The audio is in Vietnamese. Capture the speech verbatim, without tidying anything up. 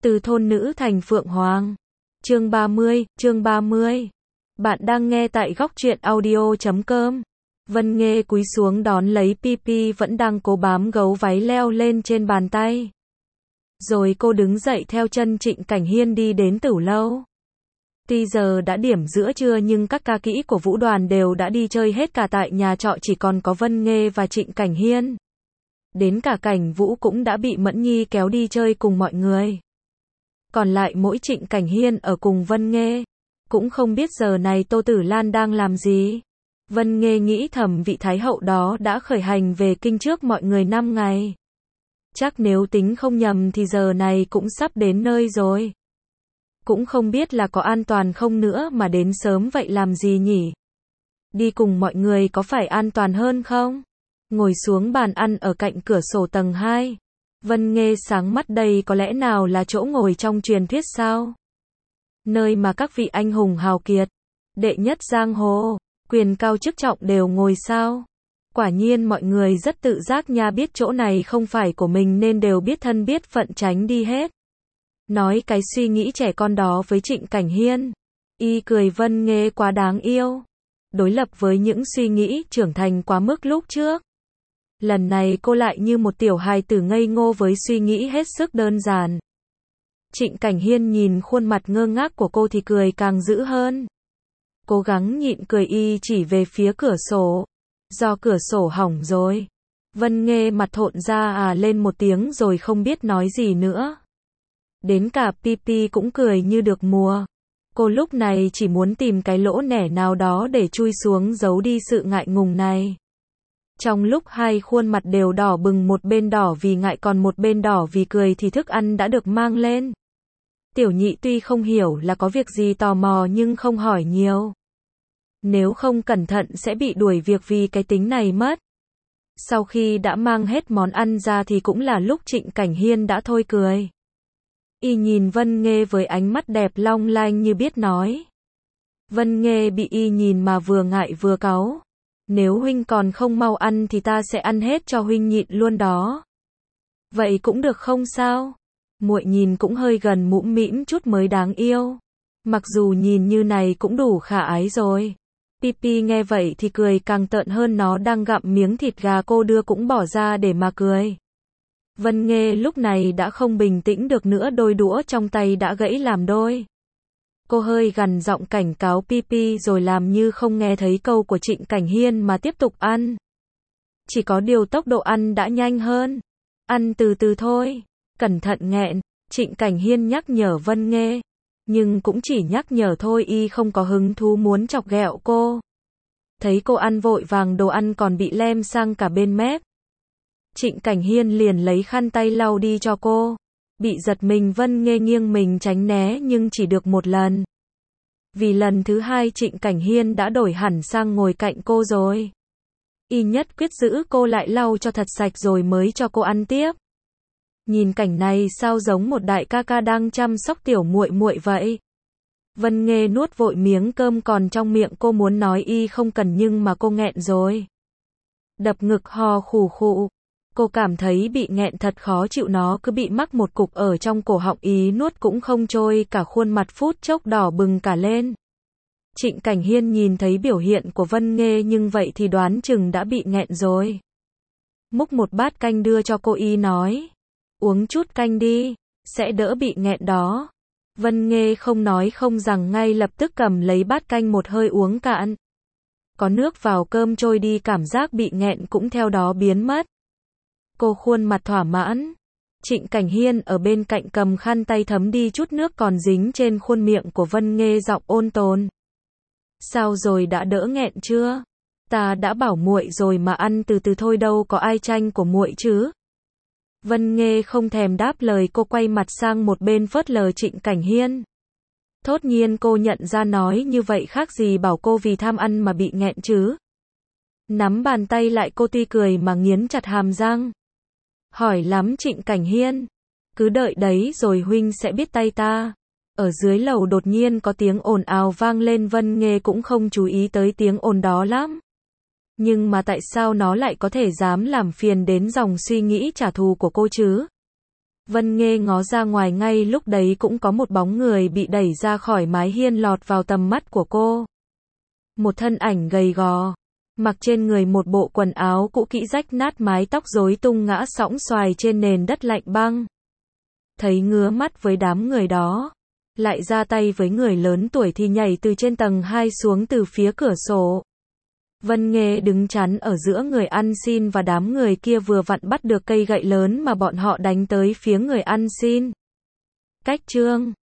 Từ thôn nữ thành phượng hoàng. Chương ba mươi, chương ba mươi. Bạn đang nghe tại góc truyện audio chấm com. Vân Nghê cúi xuống đón lấy Pipi vẫn đang cố bám gấu váy leo lên trên bàn tay. Rồi cô đứng dậy theo chân Trịnh Cảnh Hiên đi đến Tửu Lâu. Tuy giờ đã điểm giữa trưa nhưng các ca kỹ của vũ đoàn đều đã đi chơi hết cả tại nhà trọ, chỉ còn có Vân Nghê và Trịnh Cảnh Hiên. Đến cả Cảnh Vũ cũng đã bị Mẫn Nhi kéo đi chơi cùng mọi người. Còn lại mỗi Trịnh Cảnh Hiên ở cùng Vân Nghê. Cũng không biết giờ này Tô Tử Lan đang làm gì. Vân Nghê nghĩ thầm vị Thái hậu đó đã khởi hành về kinh trước mọi người năm ngày. Chắc nếu tính không nhầm thì giờ này cũng sắp đến nơi rồi. Cũng không biết là có an toàn không nữa mà đến sớm vậy làm gì nhỉ? Đi cùng mọi người có phải an toàn hơn không? Ngồi xuống bàn ăn ở cạnh cửa sổ tầng hai. Vân Nghê sáng mắt, đây có lẽ nào là chỗ ngồi trong truyền thuyết sao? Nơi mà các vị anh hùng hào kiệt, đệ nhất giang hồ, quyền cao chức trọng đều ngồi sao? Quả nhiên mọi người rất tự giác nha, biết chỗ này không phải của mình nên đều biết thân biết phận tránh đi hết. Nói cái suy nghĩ trẻ con đó với Trịnh Cảnh Hiên. Y cười Vân Nghê quá đáng yêu. Đối lập với những suy nghĩ trưởng thành quá mức lúc trước. Lần này cô lại như một tiểu hài tử ngây ngô với suy nghĩ hết sức đơn giản. Trịnh Cảnh Hiên nhìn khuôn mặt ngơ ngác của cô thì cười càng dữ hơn. Cố gắng nhịn cười, y chỉ về phía cửa sổ. Do cửa sổ hỏng rồi. Vân Nghê mặt thộn ra à lên một tiếng rồi không biết nói gì nữa. Đến cả Pipi cũng cười như được mùa. Cô lúc này chỉ muốn tìm cái lỗ nẻ nào đó để chui xuống giấu đi sự ngại ngùng này. Trong lúc hai khuôn mặt đều đỏ bừng, một bên đỏ vì ngại còn một bên đỏ vì cười, thì thức ăn đã được mang lên. Tiểu Nhị tuy không hiểu là có việc gì tò mò nhưng không hỏi nhiều. Nếu không cẩn thận sẽ bị đuổi việc vì cái tính này mất. Sau khi đã mang hết món ăn ra thì cũng là lúc Trịnh Cảnh Hiên đã thôi cười. Y nhìn Vân Nghê với ánh mắt đẹp long lanh như biết nói. Vân Nghê bị y nhìn mà vừa ngại vừa cáu. Nếu huynh còn không mau ăn thì ta sẽ ăn hết cho huynh nhịn luôn đó. Vậy cũng được không sao? Muội nhìn cũng hơi gần mũm mĩm chút mới đáng yêu. Mặc dù nhìn như này cũng đủ khả ái rồi. Pipi nghe vậy thì cười càng tợn hơn, nó đang gặm miếng thịt gà cô đưa cũng bỏ ra để mà cười. Vân Nghê lúc này đã không bình tĩnh được nữa, đôi đũa trong tay đã gãy làm đôi. Cô hơi gằn giọng cảnh cáo Pipi rồi làm như không nghe thấy câu của Trịnh Cảnh Hiên mà tiếp tục ăn. Chỉ có điều tốc độ ăn đã nhanh hơn. Ăn từ từ thôi, cẩn thận nghẹn, Trịnh Cảnh Hiên nhắc nhở Vân Nghê. Nhưng cũng chỉ nhắc nhở thôi, y không có hứng thú muốn chọc ghẹo cô. Thấy cô ăn vội vàng, đồ ăn còn bị lem sang cả bên mép. Trịnh Cảnh Hiên liền lấy khăn tay lau đi cho cô. Bị giật mình, Vân Nghê nghiêng mình tránh né nhưng chỉ được một lần. Vì lần thứ hai Trịnh Cảnh Hiên đã đổi hẳn sang ngồi cạnh cô rồi. Y nhất quyết giữ cô lại lau cho thật sạch rồi mới cho cô ăn tiếp. Nhìn cảnh này sao giống một đại ca ca đang chăm sóc tiểu muội muội vậy. Vân Nghê nuốt vội miếng cơm còn trong miệng, cô muốn nói y không cần nhưng mà cô nghẹn rồi. Đập ngực hò khủ khụ. Cô cảm thấy bị nghẹn thật khó chịu, nó cứ bị mắc một cục ở trong cổ họng, ý nuốt cũng không trôi, cả khuôn mặt phút chốc đỏ bừng cả lên. Trịnh Cảnh Hiên nhìn thấy biểu hiện của Vân Nghê nhưng vậy thì đoán chừng đã bị nghẹn rồi. Múc một bát canh đưa cho cô, y nói. Uống chút canh đi, sẽ đỡ bị nghẹn đó. Vân Nghê không nói không rằng ngay lập tức cầm lấy bát canh một hơi uống cạn. Có nước vào cơm trôi đi, cảm giác bị nghẹn cũng theo đó biến mất. Cô khuôn mặt thỏa mãn. Trịnh Cảnh Hiên ở bên cạnh cầm khăn tay thấm đi chút nước còn dính trên khuôn miệng của Vân Nghê, giọng ôn tồn. Sao rồi, đã đỡ nghẹn chưa? Ta đã bảo muội rồi mà, ăn từ từ thôi, đâu có ai tranh của muội chứ. Vân Nghê không thèm đáp lời, cô quay mặt sang một bên phớt lờ Trịnh Cảnh Hiên. Thốt nhiên cô nhận ra nói như vậy khác gì bảo cô vì tham ăn mà bị nghẹn chứ. Nắm bàn tay lại, cô tuy cười mà nghiến chặt hàm răng. Hỏi lắm Trịnh Cảnh Hiên. Cứ đợi đấy rồi huynh sẽ biết tay ta. Ở dưới lầu đột nhiên có tiếng ồn ào vang lên, Vân Nghê cũng không chú ý tới tiếng ồn đó lắm. Nhưng mà tại sao nó lại có thể dám làm phiền đến dòng suy nghĩ trả thù của cô chứ? Vân Nghê ngó ra ngoài ngay lúc đấy cũng có một bóng người bị đẩy ra khỏi mái hiên lọt vào tầm mắt của cô. Một thân ảnh gầy gò, mặc trên người một bộ quần áo cũ kỹ rách nát, mái tóc rối tung ngã sõng xoài trên nền đất lạnh băng. Thấy ngứa mắt với đám người đó, lại ra tay với người lớn tuổi thì nhảy từ trên tầng hai xuống từ phía cửa sổ. Vân Nghê đứng chắn ở giữa người ăn xin và đám người kia, vừa vặn bắt được cây gậy lớn mà bọn họ đánh tới phía người ăn xin. Cách chương